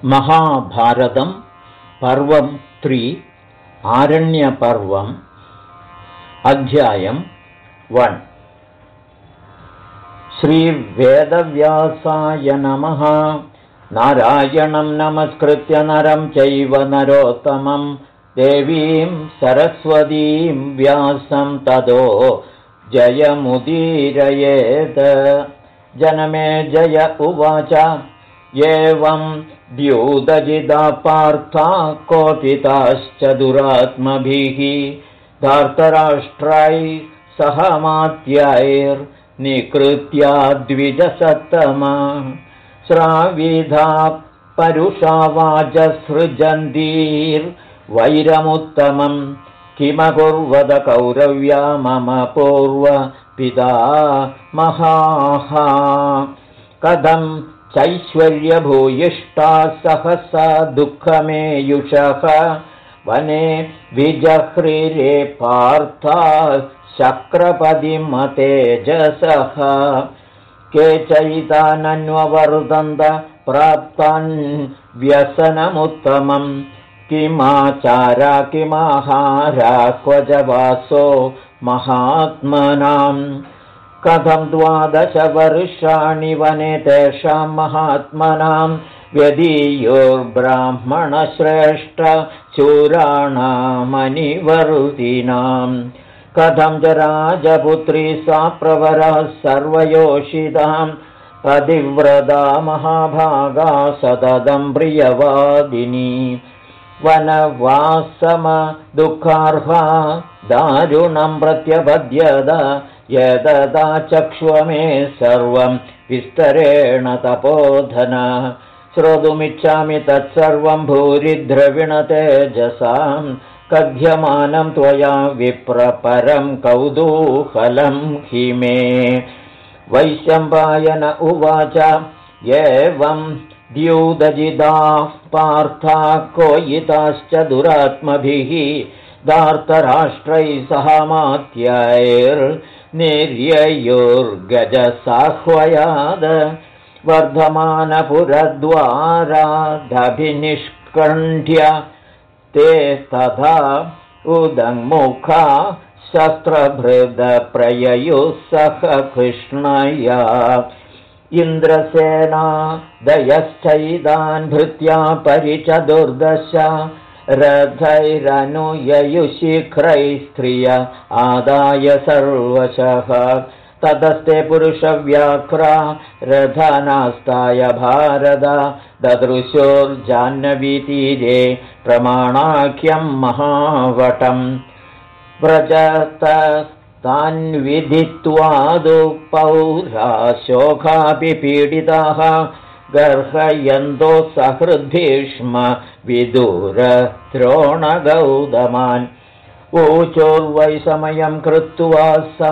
महाभारतं पर्वं 3 आरण्यपर्वम् अध्यायं 1 श्रीवेदव्यासाय नमः। नारायणं नमस्कृत्य नरं चैव नरोत्तमं देवीं सरस्वतीं व्यासं ततो जयमुदीरयेत्। जनमे जय उवाच एवं द्यूतजिदा पार्था कोपिताश्च दुरात्मभिः धार्तराष्ट्रैः सहमात्यैर्निकृत्या द्विजसत्तमा श्राविधा परुषा वाचसृजन्तीर्वैरमुत्तमं किमकुर्वद कौरव्या मम पूर्वपिता महाः। कथं चैश्वर्यभूयिष्ठा सहसा दुःखमेयुषः वने विजह्रिरे पार्था शक्रपतिमतेजसः केचैतानन्ववर्धन्त प्राप्तान् व्यसनमुत्तमं किमाचारा किमाहारा क्व च वासो महात्मनाम्। कथं 12 वर्षाणि वने तेषां महात्मनां व्यदीयोर्ब्राह्मणश्रेष्ठ शूराणामनिवर्तिनाम्। कथं च राजपुत्री सा प्रवरा सर्वयोषितां पतिव्रता महाभागा सततं प्रियवादिनी वनवासमदुःखार्हा दारुणं प्रत्यपद्यत यददा चक्ष्वमे सर्वं विस्तरेण तपोधन। श्रोतुमिच्छामि तत्सर्वं भूरिद्रविणतेजसां कथ्यमानं त्वया विप्रपरं कौतूहलं हि मे। वैशम्पायन उवाच एवं द्यूतजिदाः पार्था कोयिताश्च दुरात्मभिः धार्तराष्ट्रैः सहमात्यैर्निर्ययोर्गजसाह्वयाद वर्धमानपुरद्वारादभिनिष्कण्ठ्य ते तथा उदङ्मुखा शस्त्रभृदप्रययुः सह कृष्णया। इन्द्रसेना दयश्चैदान् भृत्या परिचतुर्दश रथैरनुययुशिखरैः स्त्रिय आदाय सर्वशः। ततस्ते पुरुषव्याघ्रा रथनास्ताय भारत ददृशोर्जाह्नवीतीरे प्रमाणाख्यं महावटम्। व्रजतस्तान्विदित्वादुपौरा शोकापि पीडिताः गर्हयन्तो सहृद्भीष्म विदुरद्रोणगौतमान्। ऊचोर्वै समयं कृत्वा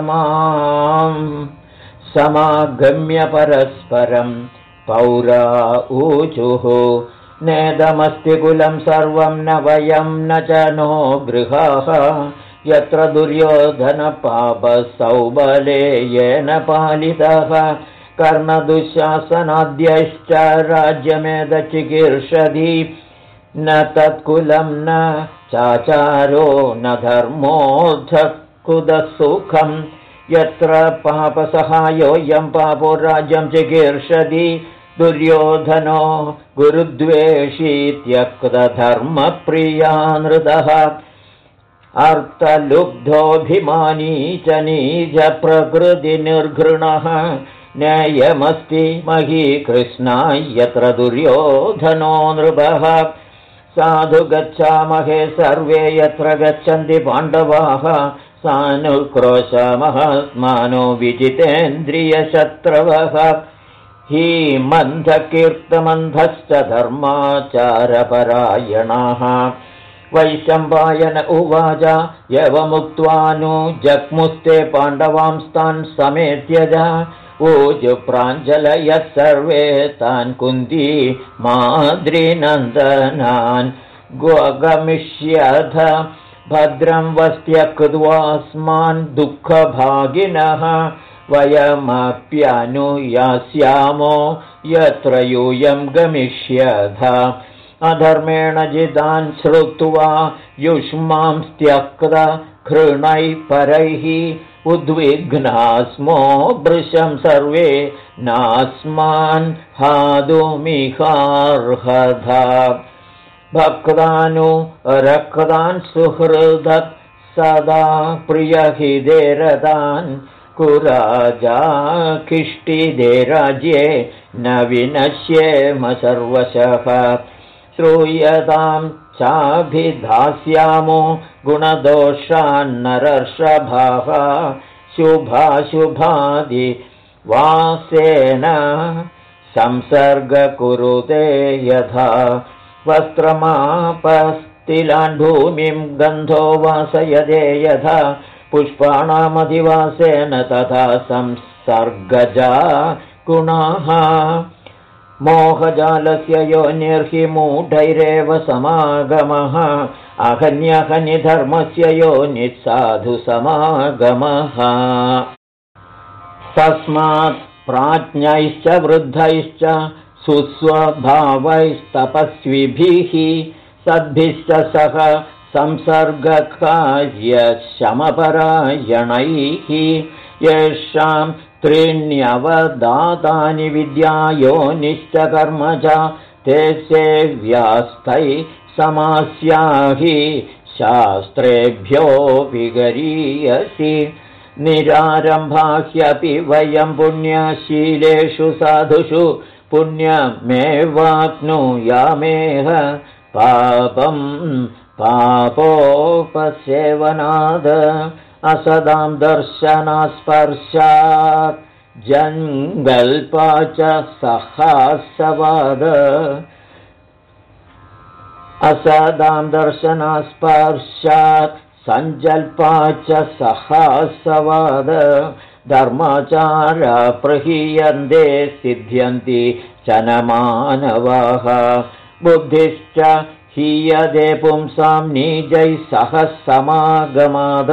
समागम्य परस्परं पौरा ऊचुः नेदमस्ति कुलं सर्वं न वयं न च नो गृहाः यत्र दुर्योधनपापसौबले येन पालितः कर्णदुःशासनाद्यश्च राज्यमेदचिकीर्षति न तत्कुलं न चाचारो न धर्मोऽर्थकुदसुखं यत्र पापसहायोऽयं पापो राज्यं चिकीर्षति दुर्योधनो गुरुद्वेषी त्यक्तधर्मप्रिया नृतः अर्थलुब्धोऽभिमानी च नीचप्रकृतिनिर्घृणः न्यायमस्ति मही कृष्णा यत्र दुर्योधनो नृपः। साधु गच्छामहे सर्वे यत्र गच्छन्ति पाण्डवाः सानुक्रोशमहात्मानो विजितेन्द्रियशत्रवः हीमन्थकीर्तमन्थश्च धर्माचारपरायणाः। वैशम्पायन उवाच एवमुक्त्वानु जग्मुस्ते पाण्डवांस्तान् समेत्य ऊजुप्राञ्जलयः सर्वे तान् कुन्ती माद्रीनन्दनान् गोगमिष्यथ भद्रं वस्त्यकृत्वास्मान् दुःखभागिनः वयमप्यनुयास्यामो यत्र यूयं गमिष्यथ अधर्मेण जितान् श्रुत्वा युष्मां त्यक्ता घृणैः परैः उद्विग्ना स्मो भृशं सर्वे नास्मान् हातुमिहार्हथा भक्तानुरक्तान् सुहृदः सदा प्रियहिते रतान् कुराजाखिष्टिदे राज्ये न विनश्येम सर्वशः श्रूयतां चाभिधास्यामो गुणदोषान्नरर्षभाः शुभाशुभादिवासेन संसर्गकुरुते यथा वस्त्रमापस्तिलान् भूमिं गन्धो वासयते यथा पुष्पाणामधिवासेन तथा संसर्गजा गुणाः मोहजालस्य योनिर्हि मूढैरेव समागमः अहन्यहनिधर्मस्य योनिः साधु समागमः तस्मात् प्राज्ञैश्च वृद्धैश्च सुस्वभावैस्तपस्विभिः सद्भिश्च सह संसर्गकार्यशमपरायणैः येषां त्रीण्यवदातानि विद्यायोनिश्च कर्मजा ते सेव्यास्तैः समास्याहि शास्त्रेभ्यो विगरीयसि निरारम्भाह्यपि वयं पुण्यशीलेषु साधुषु पुण्यमेवाप्नुयामेह पापं पापोपसेवनाद असदां दर्शनास्पर्शात् जङ्गल्पा च सहासवाद असदां दर्शनास्पर्शात् सञ्जल्पा च सहासवाद धर्माचार प्रहीयन्ते सिद्ध्यन्ति च न मानवाः बुद्धिश्च हीयते पुंसां नीजैः सह समागमाद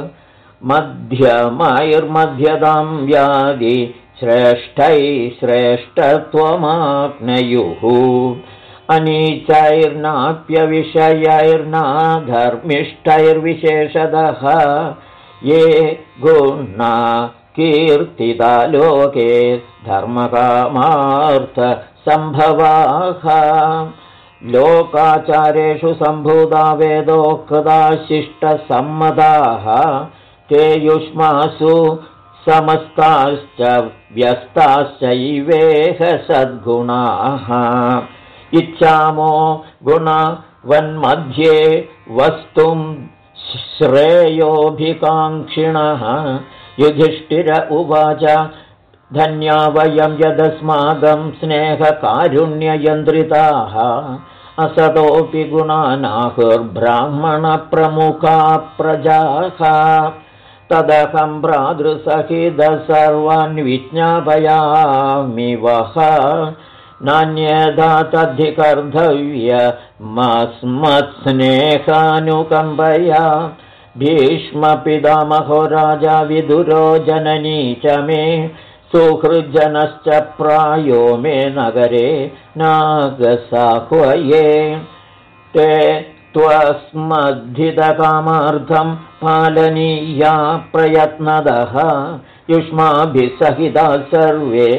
मध्यमैर्मध्यतां व्याधि श्रेष्ठैः श्रेष्ठत्वमाप्नुयुः अनीचैर्नाप्यविषयैर्नाधर्मिष्ठैर्विशेषतः ये गुणा कीर्तिता लोके धर्मकामार्थसम्भवाः लोकाचारेषु सम्भूता वेदोक्ता शिष्टसम्मताः ते युष्मासु समस्ताश्च व्यस्ताश्चैवेह सद्गुणाः इच्छामो गुणवन्मध्ये वस्तुं श्रेयोभिकाङ्क्षिणः युधिष्ठिर उवाच धन्या वयं यदस्माकं स्नेहकारुण्ययन्त्रिताः असतोऽपि गुणानाहुर्ब्राह्मणप्रमुखा प्रजाः तदहं भ्रातृसहितः सर्वान् विज्ञापयामि वः नान्यथा तद्धिकर्तव्यमस्मत्स्नेहानुकम्पया भीष्मपितामहो राजा विदुरो जननी च मे सुहृज्जनश्च प्रायो मे नगरे नागसाह्वये ते त्वस्मद्धितकामार्थं पालनीया प्रयत्नदः युष्माभिः सहिताः सर्वे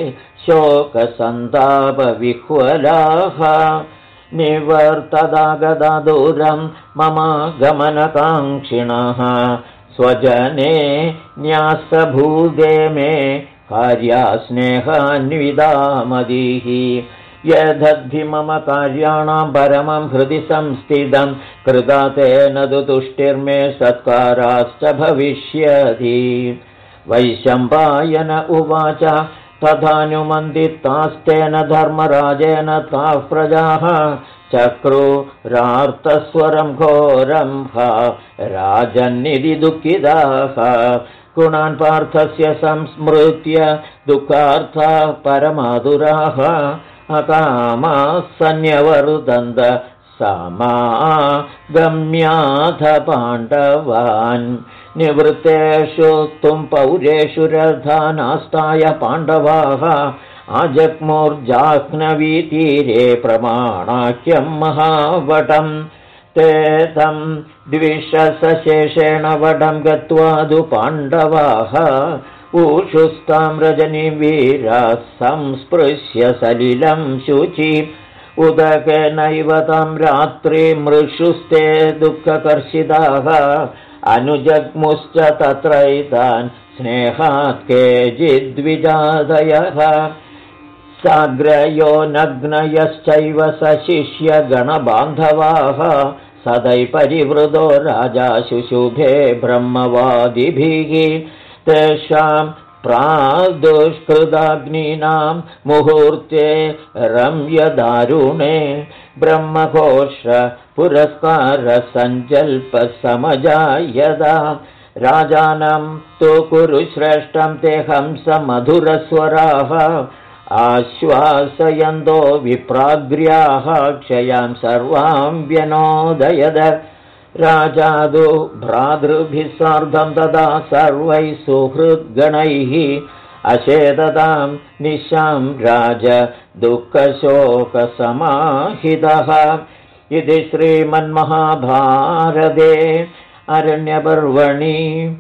शोकसन्तापविह्वलाः निवर्तदागदा दूरं मम गमनकाङ्क्षिणः स्वजने न्यासभूते मे कार्या स्नेहान्विदामदिः यदद्धि मम कार्याणां परमं हृदि संस्थितं कृता तेन तु तुष्टिर्मे सत्काराश्च भविष्यति वैशम्पायन उवाच तथानुमन्दितास्तेन धर्मराजेन ताः प्रजाः चक्रुरार्तस्वरं घोरं हा राजन्निधि दुःखिताः गुणान् पार्थस्य संस्मृत्य दुःखार्थाः परमाधुराः अकामाः सन्यवर्तन्त समागम्याथ पाण्डवान् निवृत्तेषु तुम्पौरेषु रथानास्ताय पाण्डवाः आजग्मुर्जाह्नवीतीरे प्रमाणाख्यं महावटम् ते तं द्विषशेषेण वटं गत्वादु पाण्डवाः ऊषुस्तां रजनीं वीराः संस्पृश्य सलिलं शुचि उदकेनैव तं रात्रिमृषुस्ते दुःखकर्षिताः अनुजग्मुश्च तत्रैतान् स्नेहात् केचिद्विजादयः साग्रयो नग्नयश्चैव सशिष्यगणबान्धवाः सदै परिवृतो राजा शुशुभे ब्रह्मवादिभिः तेषां प्रादुष्कृताग्नीनां मुहूर्ते रम्यदारुणे ब्रह्मघोष पुरस्कारसञ्जल्पसमजायदा राजानं तु कुरु श्रेष्ठं ते हंसमधुरस्वराः आश्वासयन्तो विप्राग्र्याः क्षयां सर्वां व्यनोदयद राजादु भ्रातृभिः सार्धं तदा सर्वैः सुहृद्गणैः अशेदतां निशां राज दुःखशोकसमाहितः इति श्रीमन्महाभारते अरण्यपर्वणि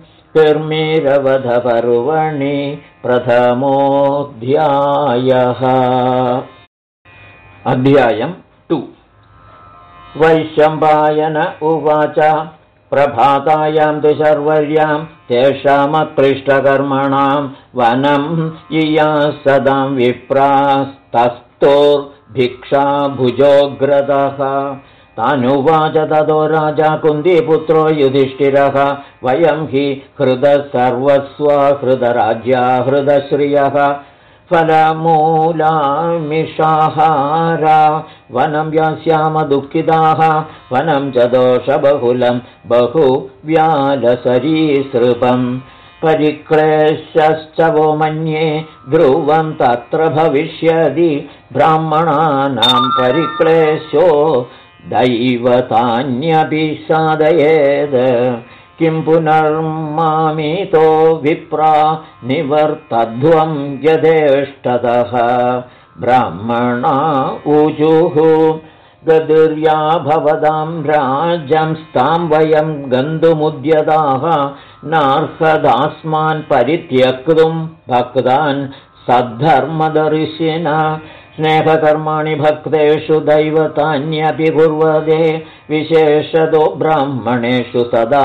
कर्मीरवधपर्वणि प्रथमोऽध्यायः। अध्यायं 2। वैशम्पायन उवाच प्रभातायां तु शर्वर्यां तेषामक्लिष्टकर्मणां वनं यियासदां विप्रास्तस्थोर्भिक्षाभुजोऽग्रतः तानुवाच ततो राजा कुन्तीपुत्रो युधिष्ठिरः वयं हि हृदः सर्वस्व हृदराज्या हृदश्रियः फलमूलामिषाहारा वनं यास्याम दुःखिताः वनं च दोषबहुलं बहुव्यालसरीसृपम् परिक्लेशश्च वो मन्ये ध्रुवं तत्र भविष्यति ब्राह्मणानां परिक्लेशो दैवतान्यपि साधयेत् किं पुनर्मामितो विप्रा निवर्तध्वं यथेष्टतः ब्राह्मणा ऊचुः गदुर्या भवतां राज्यं स्तां वयं गन्तुमुद्यताः नार्हदास्मान् परित्यक्तुं भक्तान् सद्धर्मदर्शिना स्नेहकर्माणि भक्तेषु दैवतान्यपि कुर्वते विशेषतो ब्राह्मणेषु सदा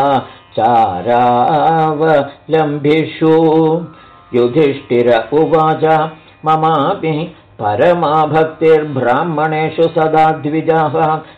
चारावलम्बिषु युधिष्ठिर उवाच ममापि परमा भक्तिर्ब्राह्मणेषु सदा द्विजः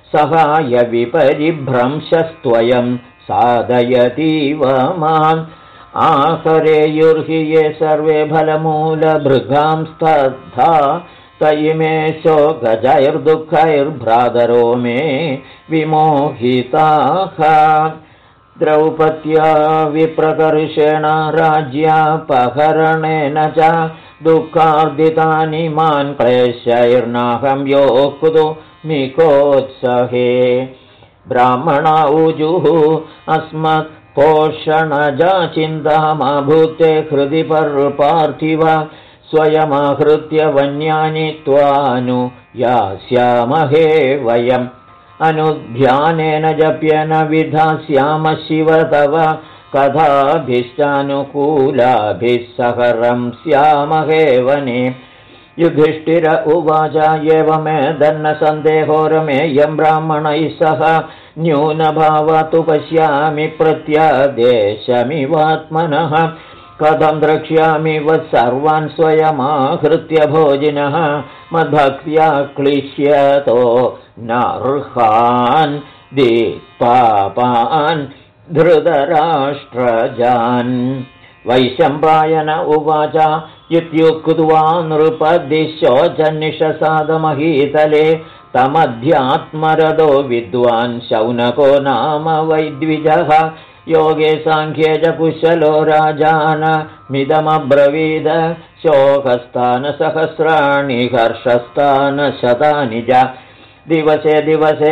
सहायविपरिभ्रंशस्त्वयं साधयतीव माम् आकरेयुर्हि ये सर्वे फलमूलभृगां स्तब्धा तयिमे शोकजैर्दुःखैर्भ्रातरो मे विमोहिताः द्रौपद्या विप्रकर्षेण राज्यापहरणेन च दुःखार्दितानि मान् क्लेशैर्नाहं योक्तुं मिकोत्सहे ब्राह्मणा ऊजुः अस्मत् पोषणजा चिन्ता मा भूते हृदि पार्थिव स्वयमाहृत्य वन्यानि त्वानु यास्यामहे वयम् अनुध्यानेन जप्येन विधास्याम शिव तव कथाभिश्चानुकूलाभिः सहरं स्यामहे वने युधिष्ठिर उवाच एवमेदन्न सन्देहो रमेयं ब्राह्मणैः सह न्यूनभावात् पश्यामि प्रत्यादेशमिवात्मनः कथं द्रक्ष्यामि सर्वान् स्वयमाहृत्य भोजिनः मद्भक्त्या क्लिश्यतो नार्हान् दिक्पापान् धृतराष्ट्रजान् वैशम्पायन उवाच इत्युक्त्वा नृपदिशोचन्निषसादमहीतले तमध्यात्मरदो विद्वान् शौनको नाम वैद्विजः योगे साङ्ख्ये च कुशलो राजानमिदमब्रवीद शोकस्थानसहस्राणि हर्षस्थानशतानि च दिवसे दिवसे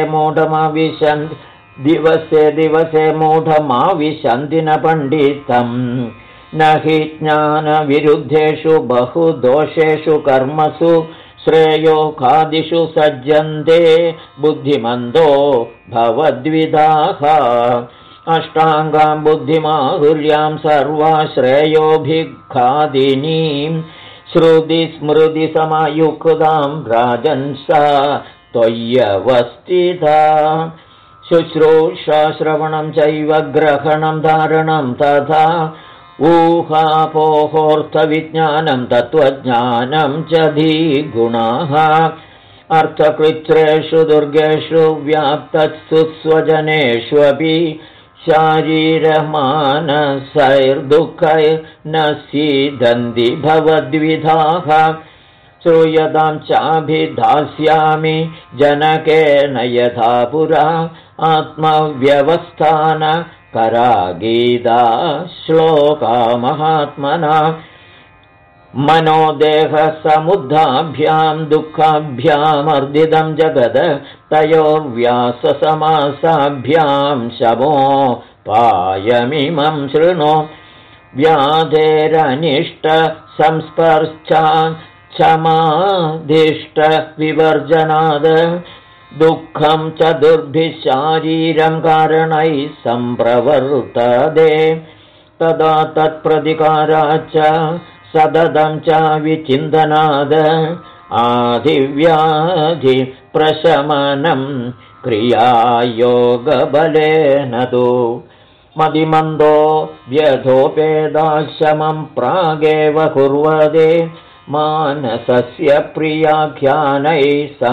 मूढमाविशन्ति न पण्डितम् न हि ज्ञानविरुद्धेषु बहुदोषेषु कर्मसु श्रेयो खादिषु सज्जन्ते बुद्धिमन्दो भवद्विदाः अष्टाङ्गां बुद्धिमाहुर्यां सर्वाश्रेयोभिखादिनीं श्रुतिस्मृतिसमयुक्तां राजन्सा त्वय्यवस्थिता शुश्रूषा श्रवणं चैव ग्रहणं धारणं तथा ऊहापोहोऽर्थविज्ञानं तत्त्वज्ञानं च धीगुणाः अर्थकृच्छ्रेषु दुर्गेषु व्याप्तत्सु स्वजनेष्वपि शारीरमानसैर्दुःखैर्न सीदन्ति भवद्विधाः श्रूयतां चाभिधास्यामि जनकेन यथा पुरा आत्मव्यवस्थानकरा गीता श्लोका महात्मना मनोदेहसमुद्धाभ्यां दुःखाभ्यामर्दितं जगद तयोर्व्याससमासाभ्यां शमोपायमिमं शृणु व्याधेरनिष्टसंस्पर्शान् क्षमादिष्टविवर्जनाद दुःखं च दुर्भिः शारीरं कारणैः सम्प्रवर्तते तदा तत्प्रतिकाराच्च सततं च विचिन्तनाद आधिव्याधिप्रशमनं क्रियायोगबलेन तु मदिमन्दो व्यथोपेदाशमं प्रागेव कुर्वते मानसस्य प्रियाख्यानैः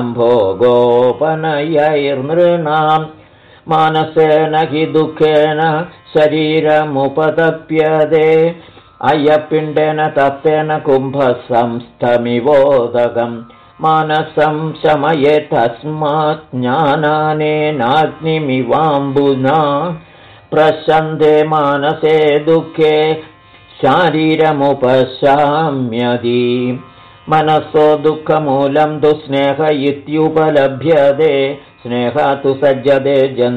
सम्भोगोपनयैर्नृणां मानसेन हि दुःखेन शरीरमुपतप्यते अयपिण्डेन तप्तेन कुम्भसंस्थमिवोदकं मानसं शमये तस्मात् ज्ञानानेनाग्निमिवाम्बुना प्रशन्ते मानसे दुःखे शारीरमुपशाम्यति मनसो दुःखमूलं तु स्नेह इत्युपलभ्यते स्नेहा तु सज्जते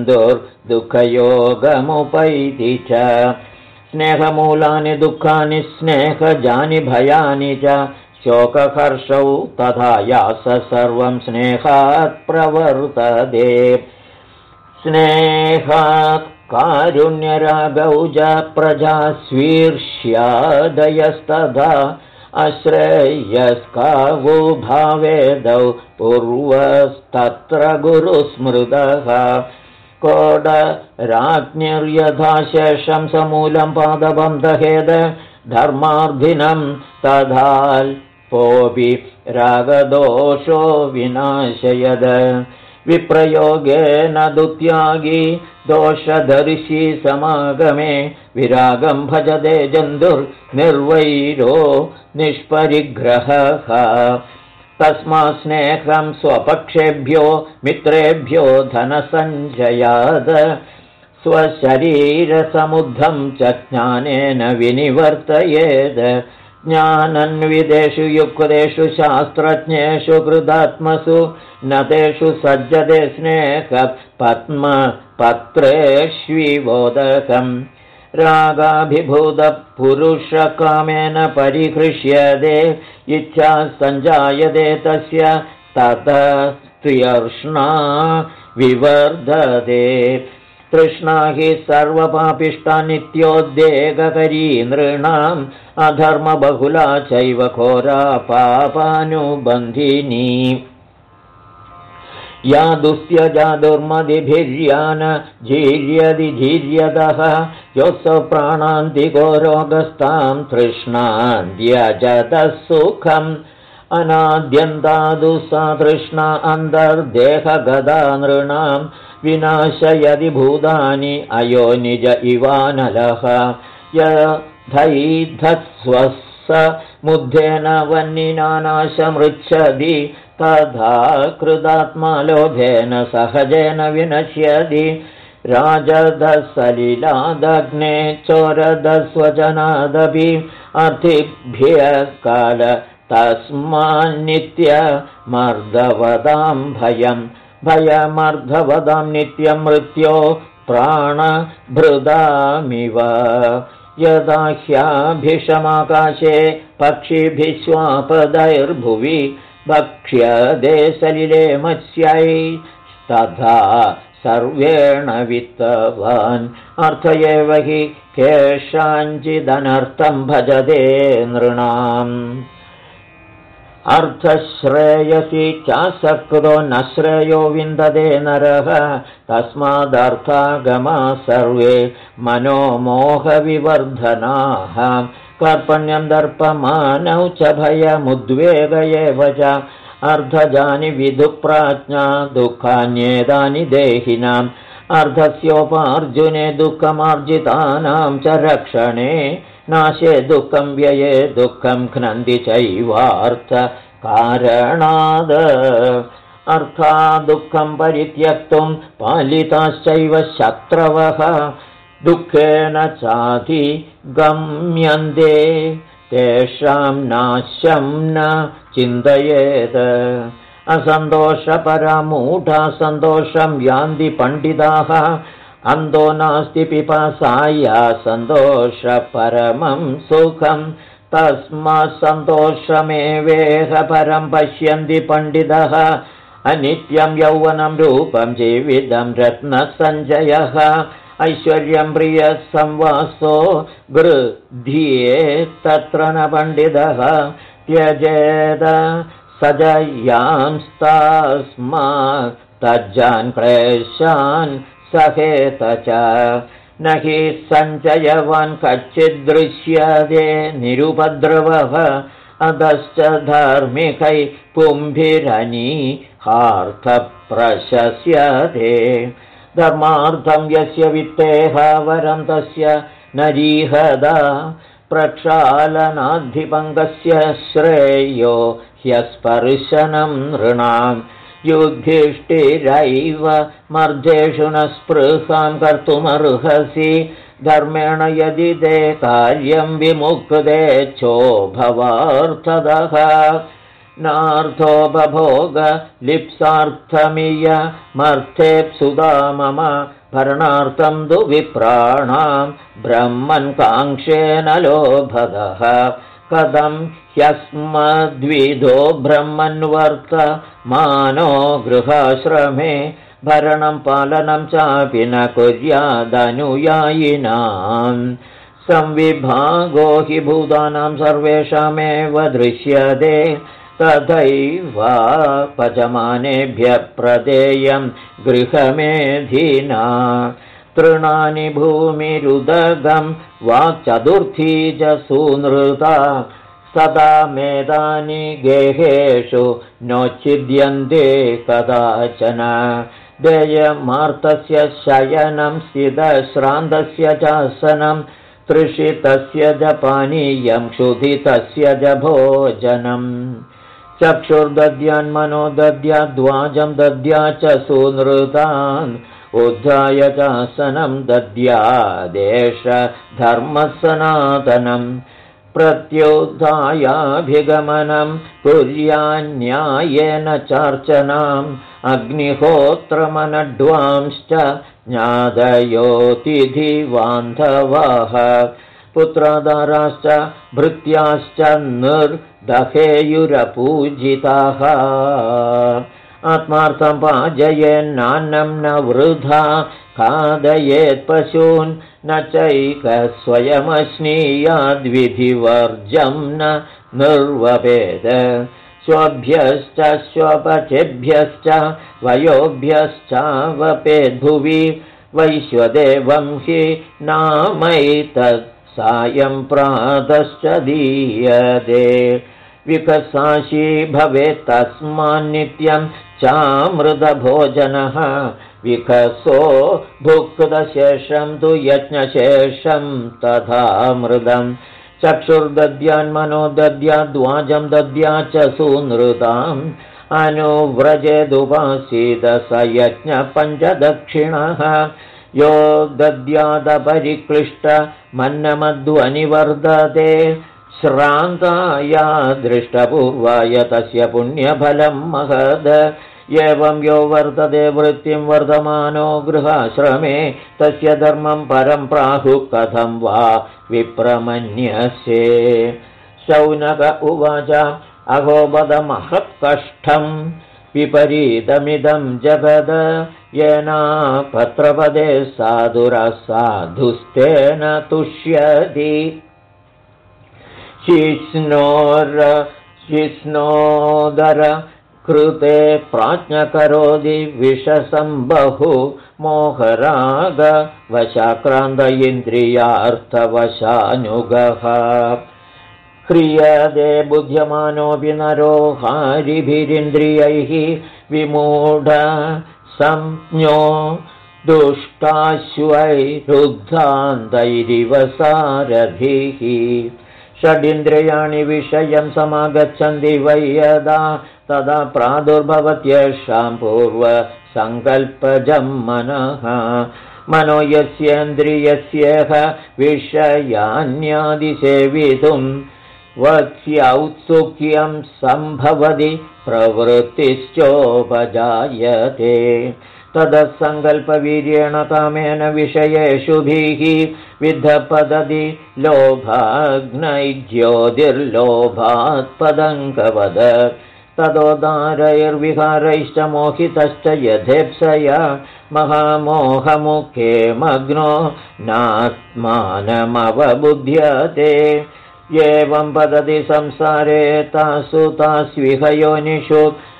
जन्तुर्दुःखयोगमुपैति च स्नेहमूलानि दुःखानि स्नेहजानि भयानि च शोकहर्षौ तथा यास सर्वं स्नेहात् प्रवर्तते स्नेहात् कारुण्यरागौ च प्रजास्वीर्ष्यादयस्तथा अश्रेयस्कावो भावेदौ पूर्वस्तत्र गुरुस्मृतः कोडराज्ञर्यथा शेषं समूलं पादपं दहेद धर्मार्थिनं तथाल्पोऽपि रागदोषो विनाशयद विप्रयोगेन दुत्यागी दोषदर्शी समागमे विरागं भजते जन्तुर्निर्वैरो निष्परिग्रहः तस्मात् स्नेहं स्वपक्षेभ्यो मित्रेभ्यो धनसञ्चयात् स्वशरीरसमुद्धं च ज्ञानेन विनिवर्तयेत् ज्ञानन्विदेषु युक्तेषु शास्त्रज्ञेषु कृतात्मसु न तेषु सज्जते स्नेहपद्मपत्रेष्विवोदकम् रागाभिभूतपुरुषकामेन परिहृष्यते इच्छा सञ्जायते तस्य ततस्त्र्यष्णा विवर्धते तृष्णा हि सर्वपापिष्टा नित्योद्वेगकरी नृणाम् अधर्मबहुला चैव घोरा पापानुबन्धिनी या दुस्त्यजा दुर्मदिभिर्यान जीर्यदिधीर्यतः योत्सव प्राणान्तिको रोगस्तां तृष्णान्त्यजतः सुखम् अनाद्यन्तादु सा तृष्णा अन्तर्देहगदा नृणां विनाशयदि भूतानि अयो निज इवानलः यथैधस्वस्य मुद्धेन वह्निना नाशमृच्छति तथा कृतात्मा लोभेन सहजेन विनश्यति राजदसलिलादग्ने चोरदस्वजनादपि अर्थिभ्यः काल तस्मान्नित्यमर्दवतां भयं भयमर्धवदां नित्यं मृत्यो प्राणभृदामिव यदा ह्याभिषमाकाशे पक्षिभिः स्वापदैर्भुवि भक्ष्यदे सलिले मत्स्यै तथा सर्वेण वित्तवान् अर्थ एव हि केषाञ्चिदनर्थं भजते नृणाम् अर्थश्रेयसि चासक्तो न श्रेयो विन्दते नरः तस्मादर्थागमा सर्वे मनोमोहविवर्धनाः कार्पण्यं दर्पमानौ च भयमुद्वेग एव च अर्धजानि विदुप्राज्ञा दुःखान्येतानि देहिनाम् अर्धस्योपार्जुने दुःखमार्जितानां च रक्षणे नाशे दुःखं व्यये दुःखं घ्नन्ति चैवार्थकारणाद् अर्था दुःखं परित्यक्तुं पालिताश्चैव शत्रवः दुःखेन चाधिगम्यन्ते तेषां नाशं न चिन्तयेत् असन्तोषपरमूढा सन्तोषं यान्ति पण्डिताः अन्तो नास्ति पिपासाया सन्तोषपरमं सुखं तस्मात् सन्तोषमेवेह परं पश्यन्ति पण्डितः अनित्यं यौवनं रूपं जीवितं रत्नसञ्चयः ऐश्वर्यं प्रियसंवासो वृद्धिये तत्र न पण्डितः त्यजेत सजयांस्तस्मात् तज्जान् क्लेशान् सहेत च न हि सञ्चयवान् कच्चिद्दृश्यते निरुपद्रवः अधश्च धार्मिकै पुंभिरनीहार्थप्रशस्यते धर्मार्थं यस्य वित्तेह वरं तस्य नरीहदा प्रक्षालनाधिपङ्गस्य श्रेयो ह्यस्पर्शनं नृणाम् युधिष्ठिरैव मर्जेषु न स्पृहां कर्तुमर्हसि धर्मेण यदि ते कार्यं विमुक्तेच्छो भवार्थदः नार्थोपभोग लिप्सार्थमियमर्थेप्सुधा मम भरणार्थं तु विप्राणां ब्रह्मन् काङ्क्षेन लोभदः कथं ह्यस्मद्विदो ब्रह्मन्वर्त मानो गृहाश्रमे भरणं पालनं चापि न कुर्यादनुयायिनां संविभागो हि भूतानां सर्वेषामेव दृश्यते तथैव पचमानेभ्यः प्रदेयं गृहमेधिना तृणानि भूमिरुदगं वाक्चतुर्थी च सुनृता सदा मेधानि गेहेषु नोच्छिद्यन्ते कदाचन देयमार्तस्य शयनं स्थितश्रान्तस्य चासनं तृषितस्य च पानीयं क्षुधितस्य च भोजनम् चक्षुर्दद्यान्मनो दद्याद्वाजं दद्या च सुनृतान् उद्धाय चासनं दद्यादेश धर्मः सनातनम् प्रत्युत्थायाभिगमनं कुर्यान्यायेन चार्चनाम् अग्निहोत्रमनड्वांश्च ज्ञादयोतिथिबान्धवाः पुत्रादाराश्च भृत्याश्च निर्दहेयुरपूजिताः आत्मार्थं पाजयेन्नान्नं न वृथा खादयेत् पशून् न चैकस्वयमश्नीयाद्विधिवर्जं न निर्वपेद स्वभ्यश्च स्वपचेभ्यश्च वयोभ्यश्चावपेद्भुवि वैश्वदेवं हि नामैतत् सायं प्रातश्च दीयते विकसाशी भवेत् तस्मान्नित्यं चामृतभोजनः विकसो भुक्तशेषं तु यज्ञशेषं तथा मृदम् चक्षुर्दद्यान्मनो दद्याद्वाजं दद्या च सुनृताम् अनुव्रजेदुपासीद स यज्ञपञ्चदक्षिणः यो दद्यादपरिक्लिष्ट मन्नमध्वनिवर्धते श्रान्ताय दृष्टपूर्वाय तस्य पुण्यफलं महद एवं यो वर्तते वृत्तिं वर्धमानो गृहाश्रमे तस्य धर्मं परं प्राहुः कथं वा विप्रमन्यसे। शौनक उवाच अहोबदमहत्कष्टं विपरीतमिदं जगद येनापत्रपदे साधुरसाधुस्तेन तुष्यति। शिष्णोदर कृते प्राज्ञकरोति विषसंबहु मोहरागवशाक्रान्त इन्द्रियार्थवशानुगः। ह्रियते बुध्यमानोऽपि नरो हारिभिरिन्द्रियैः विमूढ संज्ञो दुष्टाश्वैरुद्धान्तैरिव सारथिः। षडिन्द्रियाणि विषयं समागच्छन्ति वै यदा तदा प्रादुर्भवत्येषां पूर्वसङ्कल्पजं मनः। मनो यस्येन्द्रियस्येह विषयान्यादिसेवितुं वत्स्यौत्सुक्यं सम्भवति प्रवृत्तिश्चोपजायते। ततः सङ्कल्पवीर्येण कामेन विषयेषुभिः विद्धपदति लोभाग्नैज्योतिर्लोभात् पदङ्कवद। तदोदारैर्विहारैश्च मोहितश्च यथेप्सया महामोहमुखे मग्नो नात्मानमवबुध्यते। एवं पतति संसारे तासु तास्विहयोनिषु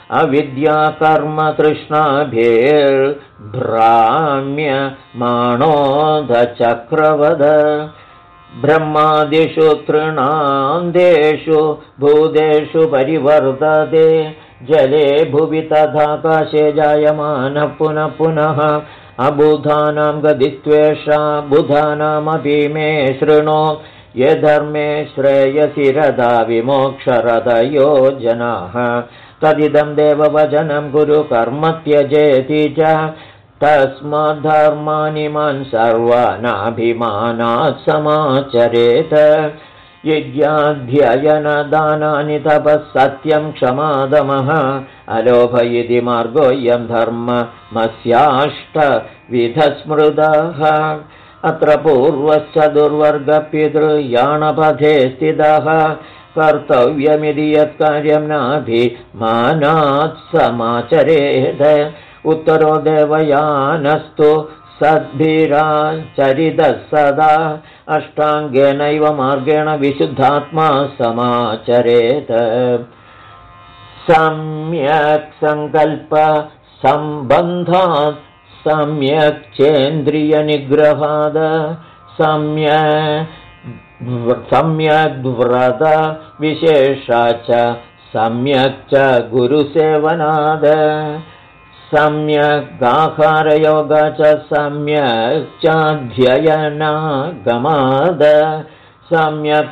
अविद्याकर्मतृष्णाभिर्भ्राम्यमाणोदचक्रवद। ब्रह्मादिषु तृणान्तेषु भूतेषु परिवर्तते जले भुवि तथाकाशे जायमानः पुनः पुनः। अबुधानां गतित्वेषा बुधानामपि मे शृणु। ये धर्मे श्रेयसि रदा विमोक्षरदयो जनाः तदिदं देववचनं कुरु कर्म त्यजेति च। तस्माद्धर्माणि मान् सर्वानाभिमानात् समाचरेत। यज्ञाध्ययनदानानि तपः सत्यं क्षमादमः अलोभ इति मार्गोऽयं धर्ममस्याष्टविधस्मृतः। अत्र पूर्वश्च दुर्वर्गपितृयाणपथे स्थितः कर्तव्यमिति यत्कार्यं नाभिमानात् समाचरेत्। उत्तरो देवयानस्तु सद्भिराचरितः सदा अष्टाङ्गेनैव मार्गेण विशुद्धात्मा समाचरेत्। सम्यक् सङ्कल्प सम्बन्धात् सम्यक् चेन्द्रियनिग्रहाद सम्यक् व्रत विशेषा च सम्यक् च गुरुसेवनाद सम्यक् आहारयोग च सम्यक् चाध्ययनागमाद सम्यक्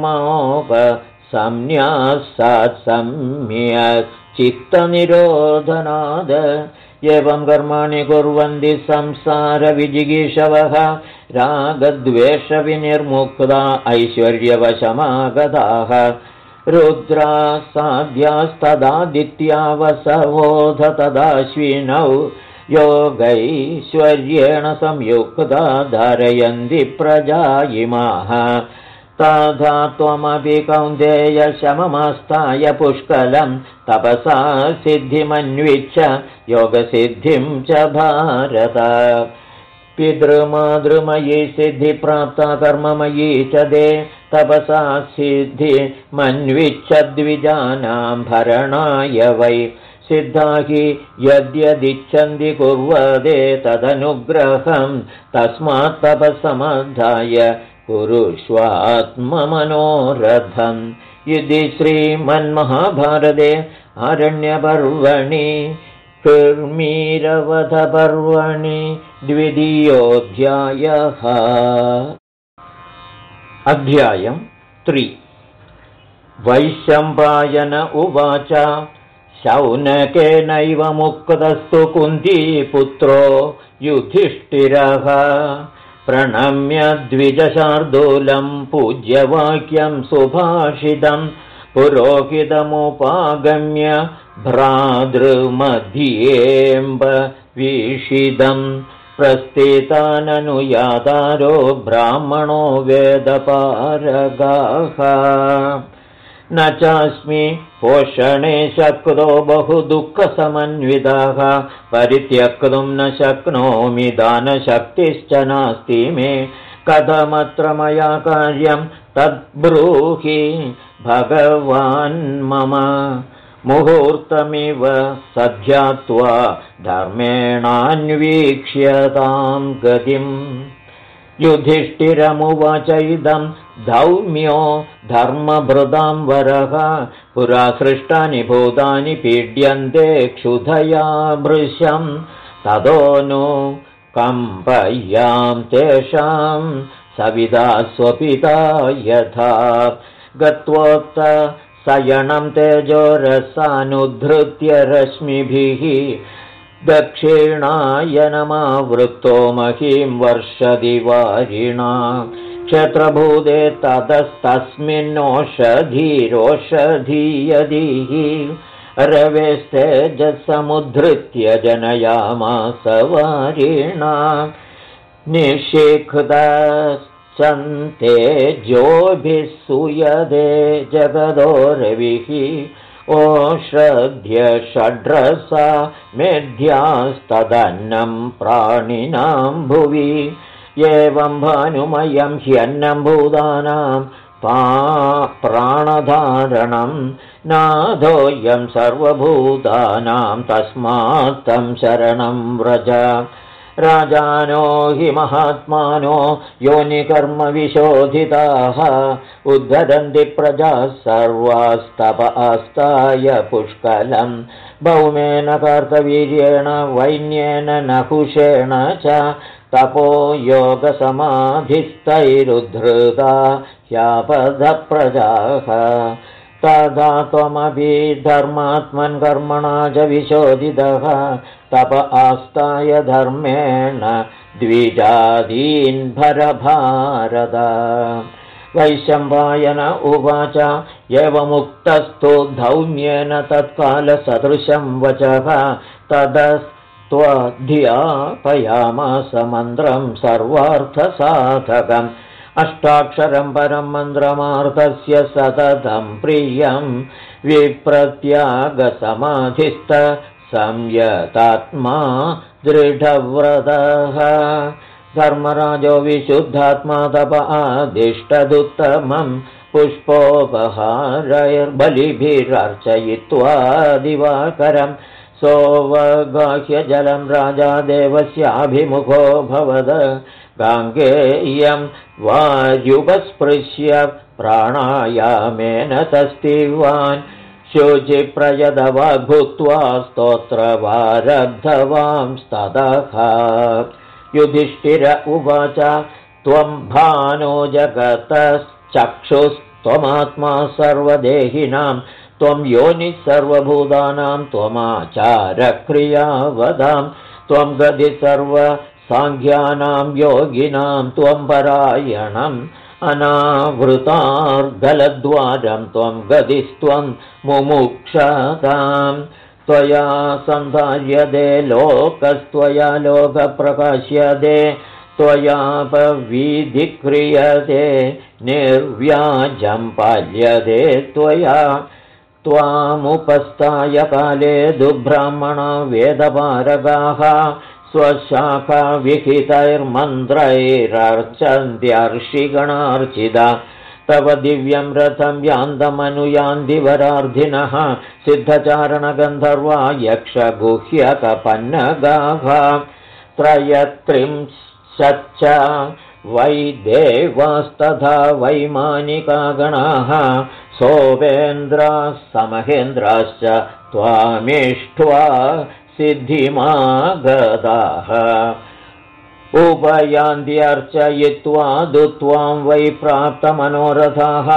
कर्मोपसंन्यासात् सम्यक् चित्तनिरोधनाद। एवं कर्माणि कुर्वन्ति संसारविजिगीषवः रागद्वेषविनिर्मुक्ता ऐश्वर्यवशमागताः। रुद्रा साध्यास्तदादित्या वसवोध तदाश्विनौ योगैश्वर्येण संयुक्ता धारयन्ति प्रजा इमाः। तथा त्वमपि कौन्तेय शममास्ताय पुष्कलं तपसा सिद्धिमन्विच्छ योगसिद्धिं च भारत। पितृमातृमयी सिद्धिप्राप्ता कर्ममयी च ते तपसा सिद्धिमन्विच्छ द्विजानां भरणाय वै। सिद्धा हि यद्यदिच्छन्ति कुर्वते तदनुग्रहं तस्मात् तपसमधाय कुरुष्वात्ममनोरथम्। इति श्रीमन्महाभारते आरण्यपर्वणि कुर्मीरवधपर्वणि द्वितीयोऽध्यायः। अध्यायं 3। वैशम्पायन उवाच शौनकेनैव मुक्तस्तु कुन्तीपुत्रो युधिष्ठिरः प्रणम्य द्विजशार्दूलं पूज्यवाक्यं सुभाषितं पुरोहितमुपागम्य भ्रातृमध्येऽम्ब वीषिदम् प्रस्थिताननुयातारो ब्राह्मणो वेदपारगाः न चास्मि पोषणे शक्तो बहुदुःखसमन्विताः परित्यक्तुं न शक्नोमि दानशक्तिश्च नास्ति मे कथमत्र मया कार्यं तद्ब्रूहि भगवान् मम मुहूर्तमिव सध्यात्वा धर्मेणान्वीक्ष्यतां गतिम् युधिष्ठिरमुवाच इदं धौम्यो धर्मभृतां वरः पुरा सृष्टानि भूतानि पीड्यन्ते क्षुधया भृशं ततो नु कम्पय्यां तेषां सविता स्वपिता यथा गत्वोक्त सयनं तेजोरसानुद्धृत्य रश्मिभिः दक्षिणायनमावृतो महीं वर्षदिवारिणा क्षत्रभूते ततस्तस्मिन्नोषधीरोषधीयदिः रवेस्तेजसमुद्धृत्य जनयामास वारिणा निषिक्तश्चन्तेजोभिः सूयते जगदो रविः ओषध्य षड्रसा मेध्यास्तदन्नं प्राणिनां भुवि एवं भानुमयं ह्यन्नं भूतानां प्राणधारणं नाथोऽयं सर्वभूतानां तस्मात् तं शरणं व्रज राजानो हि महात्मानो योनिकर्मविशोधिताः उद्धरन्ति प्रजाः सर्वास्तपास्ताय पुष्कलं भौमेन कार्तवीर्येण वैन्येन नहुषेण च तपो योगसमाधिस्तैरुद्धृता ह्यापधप्रजाः तदा त्वमपि धर्मात्मन् कर्मणा च विशोधितः तप आस्ताय धर्मेण द्विजादीन् भरभारत वैशम्पायन उवाच एवमुक्तस्तु धौम्येन तत्कालसदृशं वचः ततस्त्वध्यापयामास मन्त्रं सर्वार्थसाधकम् अष्टाक्षरं परं मन्त्रमार्थस्य सततं प्रियं विप्रत्यागसमाधिस्थ संयतात्मा दृढव्रतः धर्मराजो विशुद्धात्मा तप आदिष्टदुत्तमं पुष्पोपहारैर्बलिभिरर्चयित्वा दिवाकरं सोऽवगाह्य जलं राजा देवस्याभिमुखो भवद गाङ्गेयं वायुपस्पृश्य प्राणायामेन तस्तिवान् शुचिप्रयदवाग् भूत्वा स्तोत्रवारब्धवांस्ततः युधिष्ठिर उवाच त्वं भानो जगतश्चक्षुस्त्वमात्मा सर्वदेहिनां त्वं योनिः सर्वभूतानां त्वमाचारक्रियावदां त्वं गति सर्वसाङ्ख्यानां योगिनां त्वं परायणम् अनावृतार्गलद्वारं त्वं गतिस्त्वं मुमुक्षतां त्वया सन्धार्यते लोकस्त्वया लोकप्रकाश्यते त्वयापवीधिक्रियते निर्व्याजं पाल्यते त्वया त्वामुपस्थाय काले दुब्राह्मणा वेदपारगाः स्वशाखाविहितैर्मन्त्रैरर्चन्त्यर्षिगणार्चिता तव दिव्यं रथं यान्तमनुयान्ति वरार्धिनः सिद्धचारणगन्धर्वा यक्षगुह्यकपन्नगाः त्रयत्रिंशच्च वै देवास्तथा वैमानिकागणाः सोपेन्द्राः समहेन्द्राश्च त्वामिष्ट्वा सिद्धिमागताः उपयान्त्यर्चयित्वा दुत्वां वै प्राप्तमनोरथाः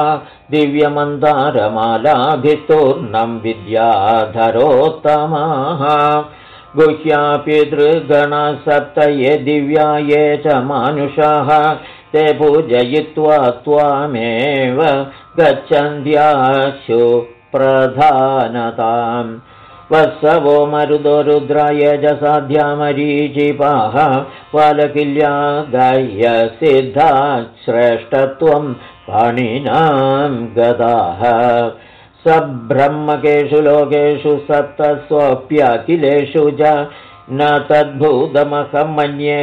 दिव्यमन्दारमालाभिस्तूर्णं विद्याधरोत्तमाः गुह्या पितृगणसप्त ये दिव्या ये च मानुषाः ते पूजयित्वा त्वामेव गच्छन्त्याशु प्रधानताम् वत्सवो मरुदो रुद्राय जसाध्या मरीचिपाः वालकिल्या गाह्यसिद्धा श्रेष्ठत्वं पाणिनां गदाः सब्रह्मकेषु लोकेषु सप्तस्वप्यखिलेषु च न तद्भूतमहं मन्ये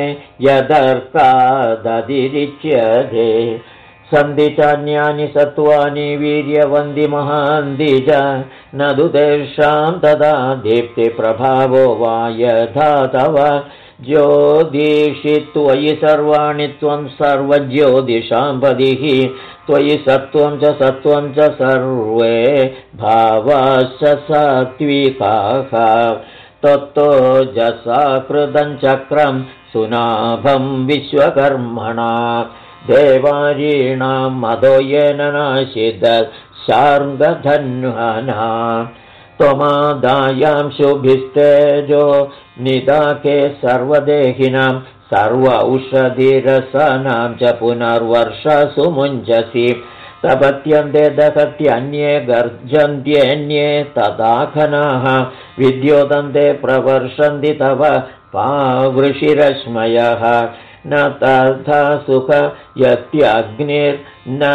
यदर्कादतिरिच्यते सन्ति चान्यानि सत्त्वानि वीर्यवन्ति महान्ति च न तु तेषां तदा दीप्तिप्रभावो वा यथा तव ज्योतिषि त्वयि सर्वाणि त्वं सर्वज्योतिषां पदिः त्वयि सत्त्वं च सर्वे भावाश्च सात्विकाः तत्तोजसा कृतं चक्रं सुनाभं विश्वकर्मणा देवारीणां मदो येन नाशिदशार्ङ्गधन्वना त्वमादायां शुभिस्तेजो निदाके सर्वदेहिनां सर्व औषधिरसानां च पुनर्वर्षसु मुञ्जसि तपत्यन्ते दहत्यन्ये गर्जन्त्यन्ये तदाखनाः विद्योतन्ते प्रवर्षन्ति तव पावृषिरश्मयः न तथा सुख यत्यग्निर्न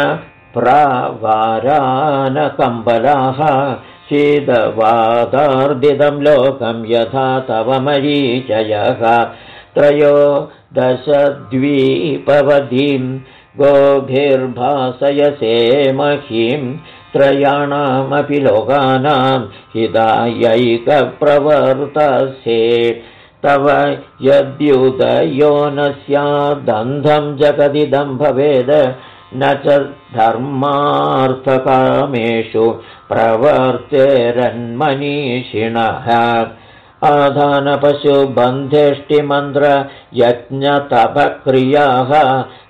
प्रावारानकम्बलाः शीतवातार्दितं लोकं यथा तव मरीचयः त्रयोदशद्वीपवधीं गोभिर्भासयसे महीं त्रयाणामपि लोकानां हितायैकप्रवर्तसे तव यद्युदयो न स्यादन्धं जगदिदं भवेद् न च धर्मार्थकामेषु प्रवर्तेरन्मनीषिणः आधानपशुबन्धेष्टिमन्त्रयज्ञतपक्रियाः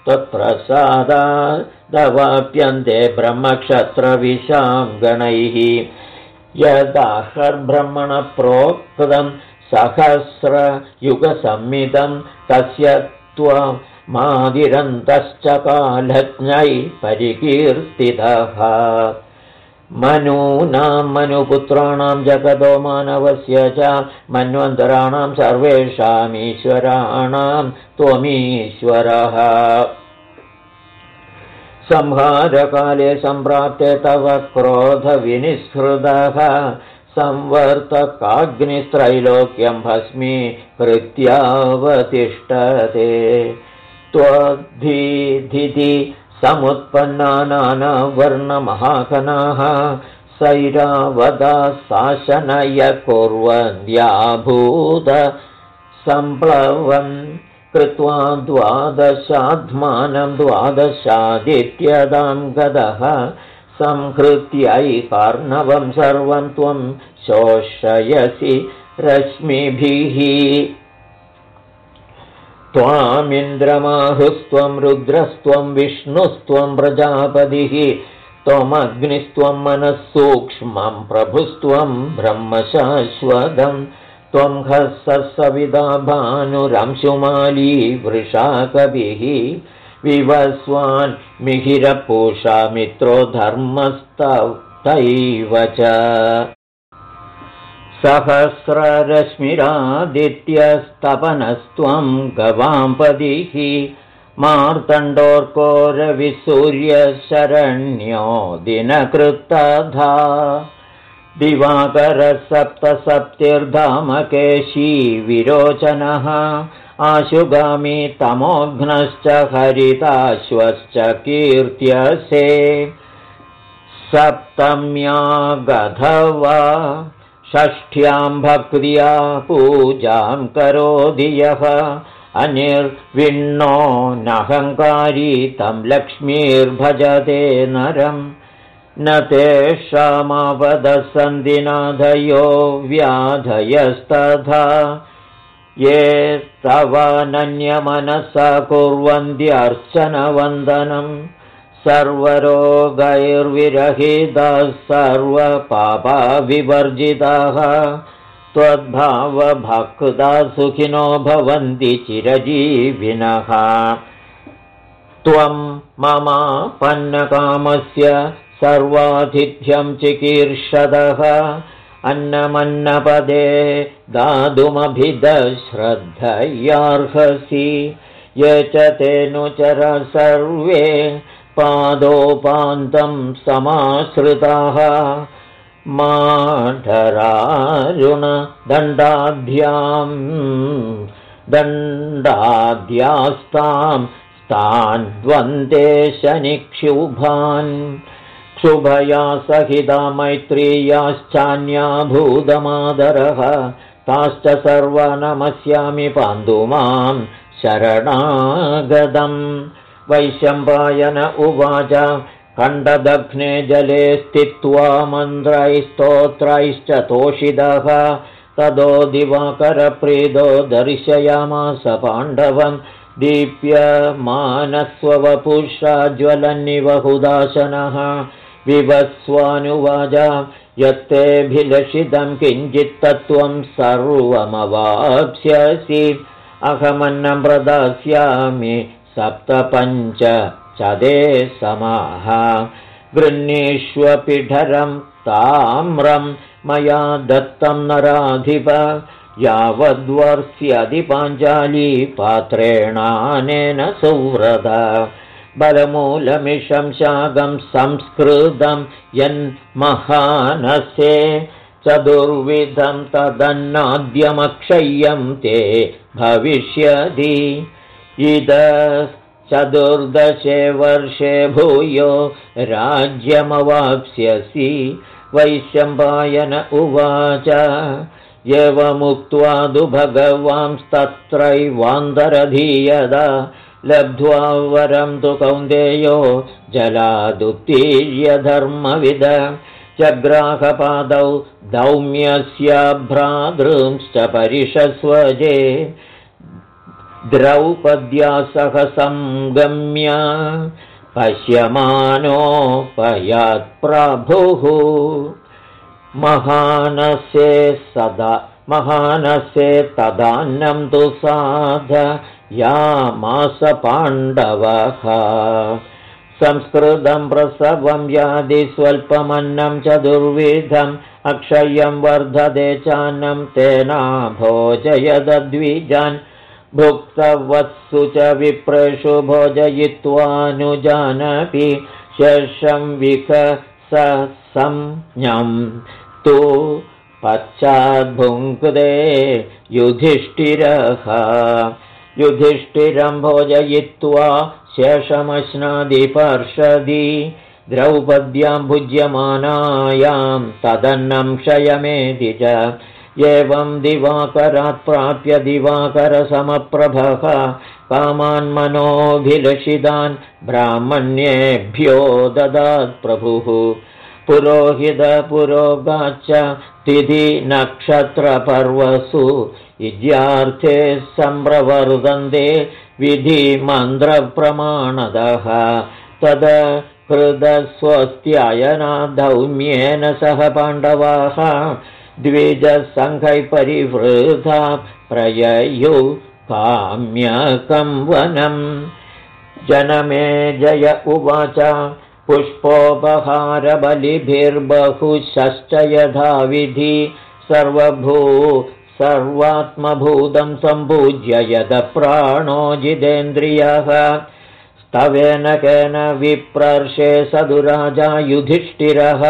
त्वत्प्रसादादवाप्यन्ते ब्रह्मक्षत्रविशां गणैः यदाहर्ब्रह्मण प्रोक्तं सहस्रयुगसंमितं तस्य त्वमादिरन्तश्च कालज्ञै परिकीर्तितः मनूनां मनुपुत्राणां जगतो मानवस्य च मन्वन्तराणां सर्वेषामीश्वराणां त्वमीश्वरः संहारकाले सम्प्राप्ते तव क्रोधविनिःसृतः संवर्तकाग्निस्त्रैलोक्यं भस्मीकृत्यावतिष्ठते त्वद्धिधि समुत्पन्ना नानावर्णमहाकनाः सैरावदा शासनय कुर्वन्त्याभूत सम्प्लवन् कृत्वा द्वादशात्मानं द्वादशादित्यदां गदः संहृत्यैकार्णवं सर्वं त्वं शोषयसि रश्मिभिः त्वामिन्द्रमाहुस्त्वं रुद्रस्त्वं विष्णुस्त्वं प्रजापतिः त्वमग्निस्त्वं मनःसूक्ष्मं प्रभुस्त्वं ब्रह्मशाश्वतं त्वं हस्तसविता भानुरंशुमाली वृषाकविः विवस्वान् मिहिरपूषा मित्रो धर्मस्तैव च सहस्ररश्मिरादित्यस्तपनस्त्वं गवाम्पदिः मार्तण्डोर्कोरविसूर्यशरण्यो दिनकृत्तधा दिवाकरसप्तसप्तिर्धामकेशी विरोचनः आशुगामी तमोघ्नश्च हरिताश्वश्च कीर्त्यसे सप्तम्या गधवा षष्ठ्यां भक्त्या पूजां करोति यः अनिर्विण्णो नहङ्कारी तं लक्ष्मीर्भजते नरम् न तेषामापदस्सन्ति नाधयो व्याधयस्तथा ये तवानन्यमनसा कुर्वन्त्यर्चनवन्दनम् सर्वरोगैर्विरहिताः सर्वपापाविवर्जिताः त्वद्भावभक्ता सुखिनो भवन्ति चिरजीविनः त्वं ममापन्नकामस्य सर्वातिथ्यं चिकीर्षदः अन्नमन्नपदे दातुमभिदश्रद्धयार्हसि ये च तेऽनुचर सर्वे पादोपान्तं समाश्रिताः दण्डाद्यास्तां तान् द्वन्द्वे शनिक्षुभान् क्षुभया सहिता मैत्रीयाश्चान्या भूतमादरः ताश्च सर्वनमस्यामि पान्तु मां शरणागतम् वैशम्पायन उवाच खण्डदग्ने जले स्थित्वा मन्त्रैस्तोत्रैश्च तोषितः ततो दिवाकरप्रीतो दर्शयामास पाण्डवम् दीप्यमानस्ववपुषा ज्वलन्निव हुदाशनः विवस्वानुवाच यत्तेऽभिलषितं किञ्चित्तत्त्वं सर्वमवाप्स्यसि अहमन्नं प्रदास्यामि 7-5 चदे समाः गृह्णीष्वपिठरं ताम्रं मया दत्तं नराधिप यावद्वर्ष्यदि पाञ्चाली पात्रेणानेन सुव्रत बलमूलमिषं शाकं संस्कृतं यन्महानसे चतुर्विधं तदन्नाद्यमक्षय्यं ते भविष्यति इतः 14 वर्षे भूयो राज्यमवाप्स्यसि वैशम्पायन उवाच एवमुक्त्वा तु भगवांस्तत्रैवान्तरधीयदा लब्ध्वा वरं तु कौन्तेयो जलादुत्तीर्य धर्मविद जग्राहपादौ दौम्यस्य भ्रातृंश्च परिषस्वजे द्रौपद्या सह संगम्य पश्यमानोपयत्प्रभुः महानसे तदान्नं तु साधयामास पाण्डवः संस्कृतं प्रसवं यादि स्वल्पमन्नं चतुर्विधम् अक्षय्यं वर्धते चान्नं तेना भोजयदद्विजान् भुक्तवत्सु च विप्रेषु भोजयित्वानुजानपि शेषं विकसंज्ञं तु पश्चाद्भुङ्क्ते युधिष्ठिरं भोजयित्वा शेषमश्नादिपर्षदि द्रौपद्यां भुज्यमानायां तदन्नं क्षयमेति च एवं दिवाकरात् प्राप्य दिवाकरसमप्रभः कामान् मनोभिलषितान् ब्राह्मण्येभ्यो ददात् प्रभुः पुरोहितपुरोगाच्च तिथि नक्षत्रपर्वसु इज्यार्थे सम्प्रवर्तन्ते विधिमन्त्रप्रमाणतः तद हृदस्वस्त्यायनाधौम्येन सह पाण्डवाः द्विजसङ्घै परिवृथा प्रययु काम्यकं वनम् जनमेजय उवाच पुष्पोपहारबलिभिर्बहुशश्च यथाविधि सर्वात्मभूतं सम्पूज्य यद प्राणो जितेन्द्रियः स्तवेन केन विप्रर्षे सदुराजा युधिष्ठिरः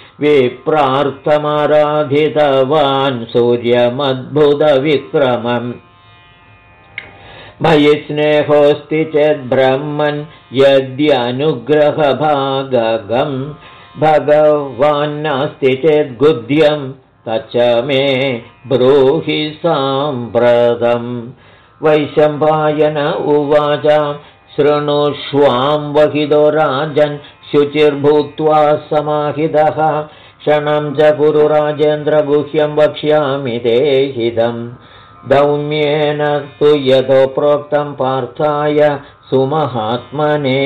विप्रार्थमाराधितवान् सूर्यमद्भुतविक्रमम् मयि स्नेहोऽस्ति चेद्ब्रह्मन् यद्यनुग्रहभागगं भगवान्नास्ति चेद्गुह्यं तच्च मे ब्रूहि साम्प्रतम् वैशम्पायन उवाच शृणुष्वां वहितो राजन् शुचिर्भूत्वा समाहितः क्षणं च कुरु राजेन्द्र गुह्यं वक्ष्यामि ते हितम् दौम्येन तु यथोप्रोक्तं पार्थाय सुमहात्मने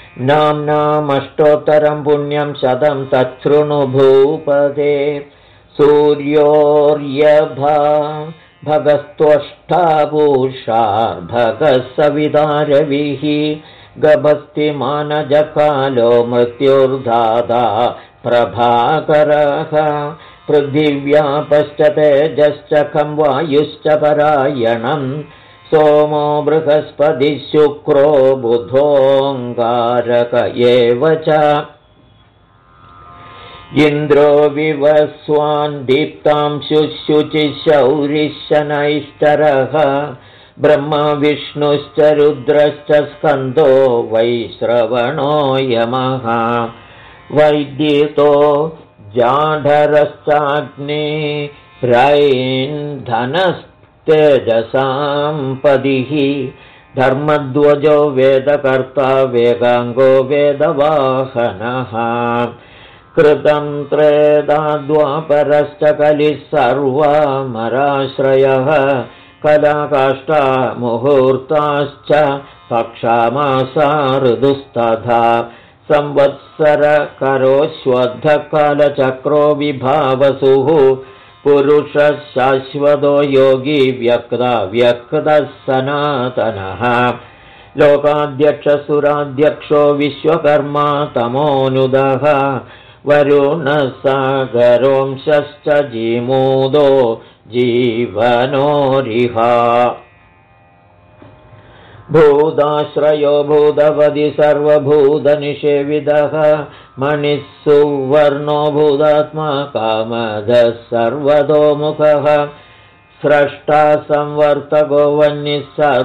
नाम्नामष्टोत्तरं पुण्यं 100 तच्छृणु भूपते सूर्योर्यभा भगस्त्वष्टापूषार्भगः सवितारविः गभस्तिमानजकालो मृत्युर्धाता प्रभाकरः पृथिव्यापश्च तेजश्च खं वायुश्च परायणम् सोमो बृहस्पतिः शुक्रो बुधोऽङ्गारक एव च इन्द्रो विवस्वान् दीप्तांशुः शुचिः शौरिः शनैश्चरः ब्रह्मा विष्णुश्च रुद्रश्च स्कन्दो वैश्रवणो यमः वैद्युतो जाढरश्चाग्निरैन्धनस्तेजसाम्पदिः धर्मध्वजो वेदकर्ता वेगाङ्गो वेदवाहनः कृतं त्रेधा द्वापरश्च कलिः सर्वामराश्रयः कलाकाष्ठा मुहूर्ताश्च पक्षामासा ऋतुस्तथा संवत्सरकरोश्वद्धकालचक्रो विभावसुः पुरुषः शाश्वतो योगी व्यक्तः सनातनः लोकाध्यक्षसुराध्यक्षो विश्वकर्मा तमोनुदः वरुणः सागरोंशश्च जीमूदो जीवनोरिहा भूताश्रयो भूतपति सर्वभूतनिषेविदः मणिः सुवर्णो भूतात्मा कामदः सर्वतोमुखः स्रष्टा संवर्तको वह्निः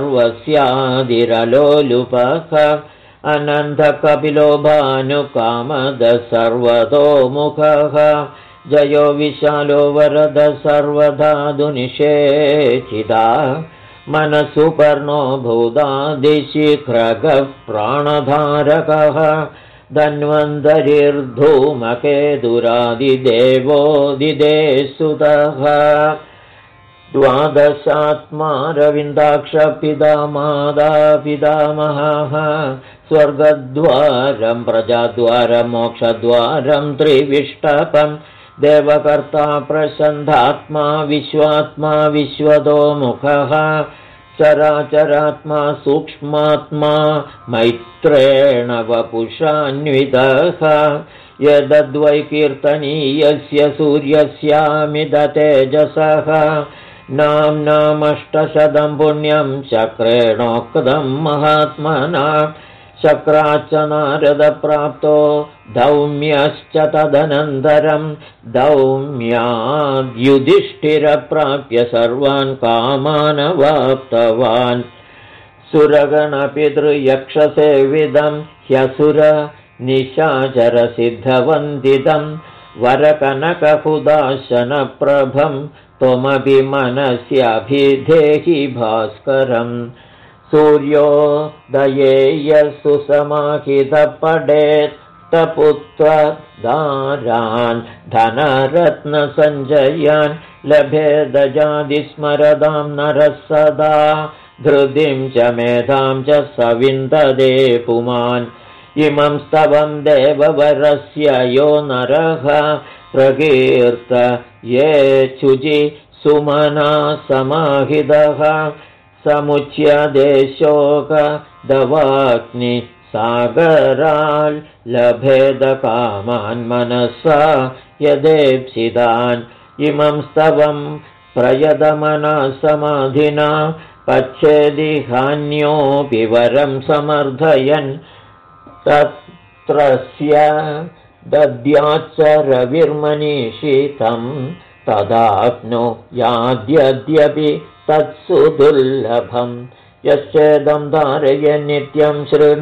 सर्वस्यादिरलोलुपः अनन्तकपिलो भानुकामदः सर्वतोमुखः जयो विशालो वरदः सर्वधातुनिषेचिता मनसुपर्णो भूतादिशिखरगः प्राणधारकः धन्वन्तरिर्धूमकेतुरादिदेवोदिदेसुतः द्वादशात्मारविन्दाक्षपितामादापितामहः स्वर्गद्वारं प्रजाद्वारं मोक्षद्वारं त्रिविष्टपम् देवकर्ता प्रसन्धात्मा विश्वात्मा विश्वतोमुखः चराचरात्मा सूक्ष्मात्मा मैत्रेण वपुषान्वितः यदद्वै कीर्तनीयस्य सूर्यस्यामिदतेजसः नाम्नामष्टशतं पुण्यं चक्रेणोक्तं महात्मना शक्राच्च नारदप्राप्तो धौम्यश्च तदनन्तरं धौम्याद्युधिष्ठिरप्राप्य सर्वान् कामानवाप्तवान् सुरगणपितृयक्षसेविदं ह्यसुर निशाचरसिद्धवन्दितं वरकनकहुदाशनप्रभं त्वमपि मनस्याभिधेहि भास्करम् सूर्योदये यः सुसमाहितः पठेत्तपुत्रदारान् धनरत्नसञ्जयान् लभेदजादिस्मरदां नरः सदा धृतिं च मेधां च सविन्ददे पुमान् इमं स्तवं देववरस्य यो नरः प्रकीर्त ये शुचि सुमना समाहितः समुच्यते शोकदवाग्नि सागराल् लभेदकामान् मनसा यदेप्सितान् इमं स्तवं प्रयतमना समाधिना पच्छेदिहान्योऽपि वरं समर्थयन् तत्रस्य दद्याच्च रविर्मनीषितं तदाप्नो याद्यद्यपि तत्सु दुर्लभम् यश्चेदं धारय नित्यं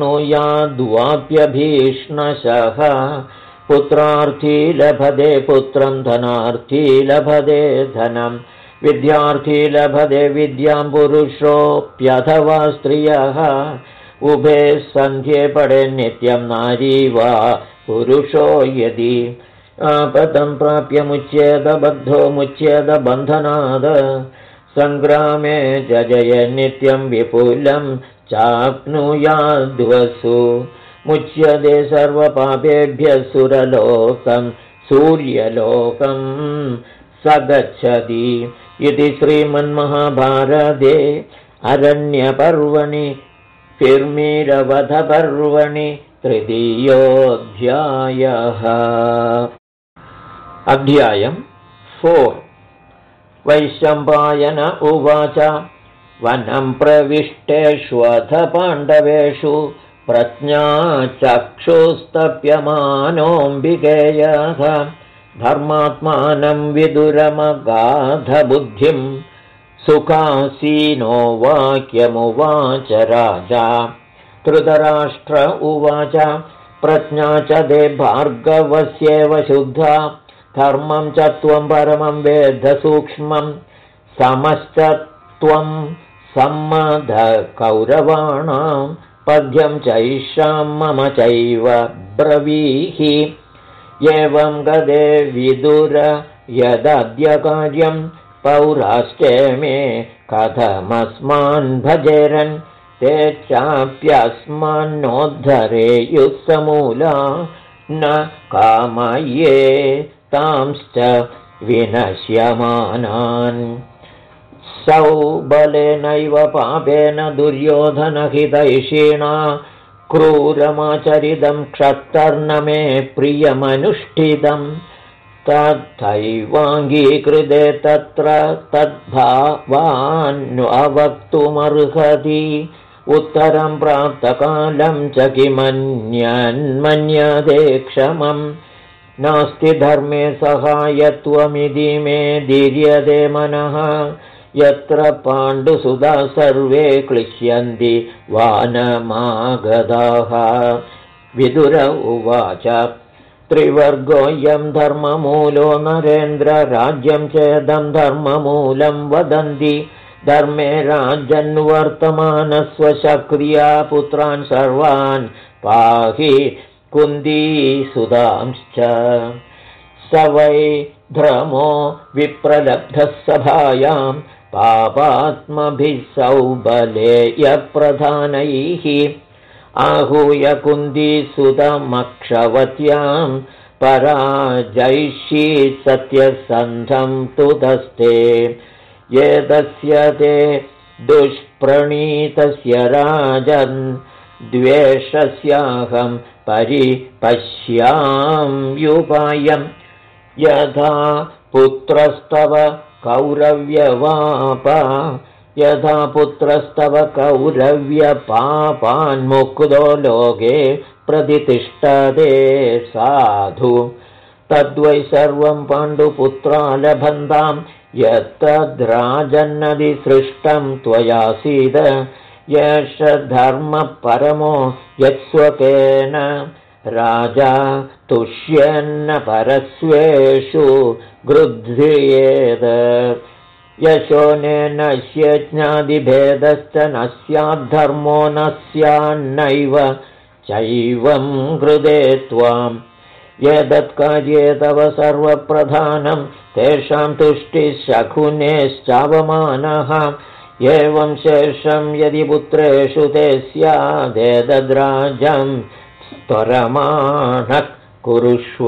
शृणुयाद्वाप्यभीष्णशः पुत्रार्थी लभते पुत्रं धनार्थी लभते धनं विद्यार्थी लभते विद्यां पुरुषोऽप्यथवा स्त्रियः उभे सन्ध्ये पडे नित्यं नारी वा पुरुषो यदि आपदं प्राप्य मुच्येत बद्धो मुच्येत बन्धनाद सङ्ग्रामे जय नित्यं विपुलं चाप्नुयाद्वसु मुच्यते सर्वपापेभ्यः सुरलोकं सूर्यलोकं स गच्छति इति श्रीमन्महाभारते अरण्यपर्वणि फिर्मीरवधपर्वणि 3योऽध्यायः। अध्यायम् 4। वैशम्पायन उवाच वनं प्रविष्टेष्वथ पाण्डवेषु प्रज्ञाचक्षुस्तप्यमानोऽम्बिकेयः धर्मात्मानं विदुरमगाधबुद्धिं सुखासीनो वाक्यमुवाच राजा। धृतराष्ट्र उवाच प्रज्ञा च ते भार्गवस्येव शुद्धा धर्मं च त्वं परमं वेद सूक्ष्मं समश्च त्वं सम्मदकौरवाणां पद्यं चैषां मम चैव ब्रवीहि। एवं गदे विदुर यदद्य कार्यं पौराष्टे मे कथमस्मान् भजेरन् ते चाप्यस्मान्नोद्धरेयुः समूला न कामये तांश्च विनश्यमानान्। सौबलेनैव पापेन दुर्योधनहितैषिणा क्रूरमाचरितं क्षत्तर्न मे प्रियमनुष्ठितं तथैवाङ्गीकृते तत्र तद्भावान्वक्तुमर्हति उत्तरं प्राप्तकालं च किमन्यन्मन्यते क्षमम् नास्ति धर्मे सहायत्वमिति मे दीर्यते मनः यत्र पाण्डुसुधा सर्वे क्लिश्यन्ति वानमागताः। विदुर उवाच त्रिवर्गोऽयं धर्ममूलो नरेन्द्र राज्यं चेदं धर्ममूलं वदन्ति धर्मे राजन्वर्तमानस्वशक्रिया पुत्रान् सर्वान् पाहि कुन्दीसुतांश्च। स वै ध्रमो विप्रलब्धः सभायां पापात्मभिः सौबलेयप्रधानैः आहूय कुन्दीसुतमक्षवत्यां पराजयिष्यि सत्यसन्धं तुदस्ते एतस्य ते दुष्प्रणीतस्य राजन् द्वेषस्याहं परिपश्याम्युपायम् यथा पुत्रस्तव कौरव्यपापान्मुक्तो लोके प्रतितिष्ठते साधु तद्वै सर्वं पाण्डुपुत्रा लभन्तां यत्तद्राजन्नदिसृष्टं त्वयासीद यश धर्मः परमो यत्स्वकेन राजा तुष्यन्न परस्वेषु गृध्रियेत् यशोनेनस्य ज्ञादिभेदश्च न स्याद्धर्मो न स्यान्नैव चैवं हृदे त्वाम् एतत्कार्ये तव सर्वप्रधानं तेषां तुष्टिः शकुनेश्चावमानः एवं शेषं यदि पुत्रेषु ते स्यादेतद्राजं त्वरमाणः कुरुष्व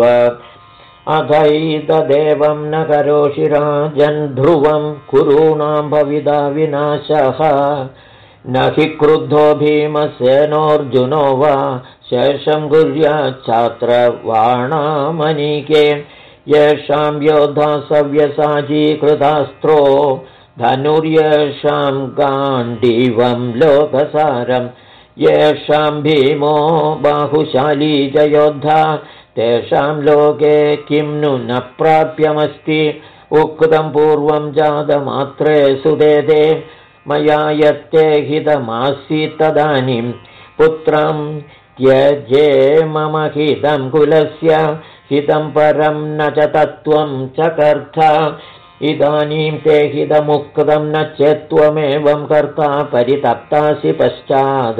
अथैतदेवं न करोषि राजन् ध्रुवं कुरूणां भविदा विनाशः न हि क्रुद्धो भीमसेनोऽर्जुनो वा शेषं कुर्याच्छात्र वाणामनीके येषां योद्धा सव्यसाचीकृतास्त्रो धनुर्येषां गाण्डीवं लोकसारं येषां भीमो बाहुशाली च योद्धा तेषां लोके किं नु न प्राप्यमस्ति उक्तं पूर्वं जातमात्रे सुदेदे मया यत्ते हितमासीत् तदानीं पुत्रं त्यजे मम हितं कुलस्य हितं परं न च तत्त्वं च कर्ता इदानीं ते हितमुक्तं न चेत्त्वमेवं कर्ता परितप्तासि पश्चात्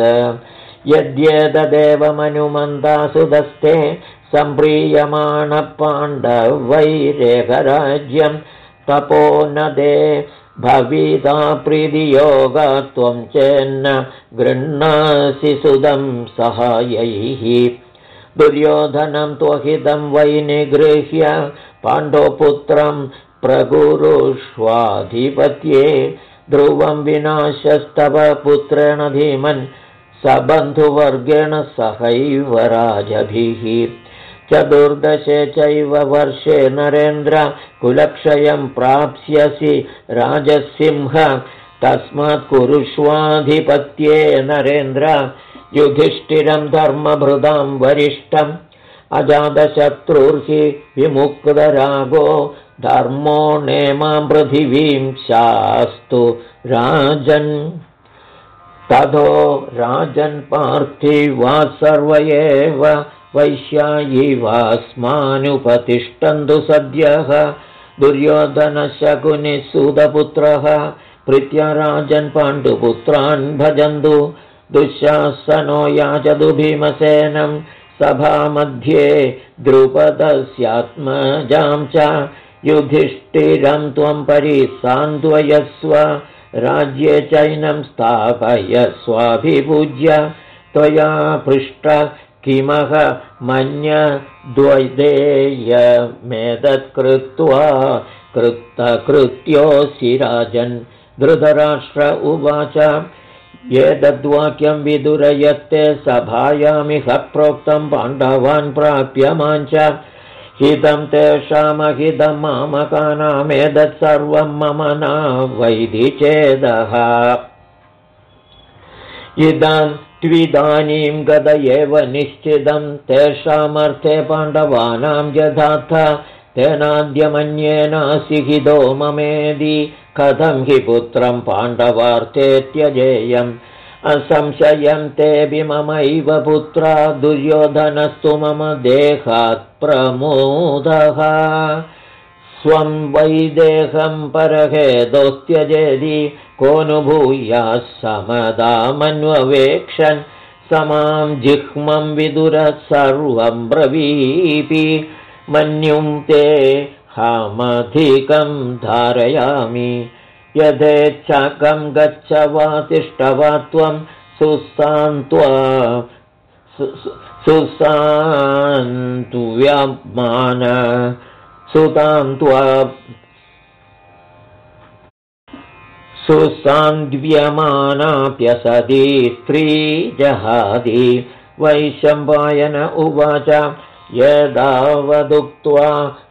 यद्येतदेवमनुमन्दासुदस्ते सम्प्रीयमाण पाण्डवैरेकराज्यं तपो न दे भविता प्रीतियोगा त्वं चेन्न गृह्णासि सुदं सहायैः दुर्योधनं त्वहितं वै निगृह्य पाण्डवपुत्रं प्रकुरुष्वाधिपत्ये ध्रुवं विनाशस्तव पुत्रेण धीमन् सबन्धुवर्गेण सहैव राजभिः चतुर्दशे चैव वर्षे नरेन्द्र कुलक्षयं प्राप्स्यसि राजसिंह तस्मात् कुरुष्वाधिपत्ये नरेन्द्र युधिष्ठिरं धर्मभृदां वरिष्ठम् अजातशत्रुर्हि विमुक्तरागो धर्मो नेमां पृथिवीं शास्तु राजन् ततो राजन् पार्थिवा सर्व एव वैश्यायिवास्मानुपतिष्ठन्तु सद्यः दुर्योधनशकुनिसूतपुत्रः प्रीत्या राजन् पाण्डुपुत्रान् भजन्तु दुःशासनो याचतु भीमसेनं सभामध्ये द्रुपदस्यात्मजां च युधिष्ठिरं त्वं परिसान्त्वयस्व राज्ये चैनं स्थापयस्वाभिपूज्य त्वया पृष्ट किमह मन्यद्वैदेयमेतत्कृत्वा कृतकृत्योऽसि राजन् धृतराष्ट्र उवाच एतद्वाक्यं विदुरयत्ते सभायामिह प्रोक्तं पाण्डवान् प्राप्यमान् च हितं तेषामहितं मामकानामेतत् सर्वं मम न वैधि चेदः इदं त्विदानीं गत एव निश्चितं तेषामर्थे पाण्डवानां यथार्थ तेनाद्यमन्येनासि हितो ममेदि कथं हि पुत्रं पाण्डवार्थे त्यजेयम् असंशयं तेऽपि ममैव पुत्रा दुर्योधनस्तु मम देहात् प्रमोदः स्वं वैदेहं परहेतोस्त्यजेदि कोऽनुभूयाः समदामन्ववेक्षन् समां जिह्मं विदुरः सर्वं ब्रवीपि मन्युं ते हामधिकं धारयामि यथेच्छाकं गच्छ वा तिष्ठ वा त्वं सुसान्ध्यमानाप्यसति स्त्री जहाति वैशम्पायन उवाच यदावदुक्त्वा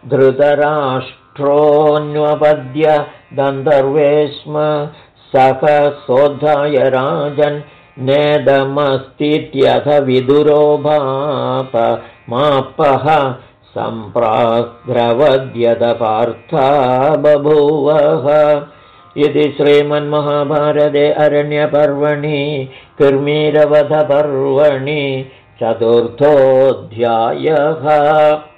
धृतराष्ट्रोऽन्वपद्य गन्धर्वेश्म सह सोद्धाय राजन् नेदमस्तीत्यथ विदुरो मापः सम्प्राग्रवद्यदपार्था बभूवः इति श्रीमन्महाभारते अरण्यपर्वणि किर्मीरवधपर्वणि चतुर्थोऽध्यायः।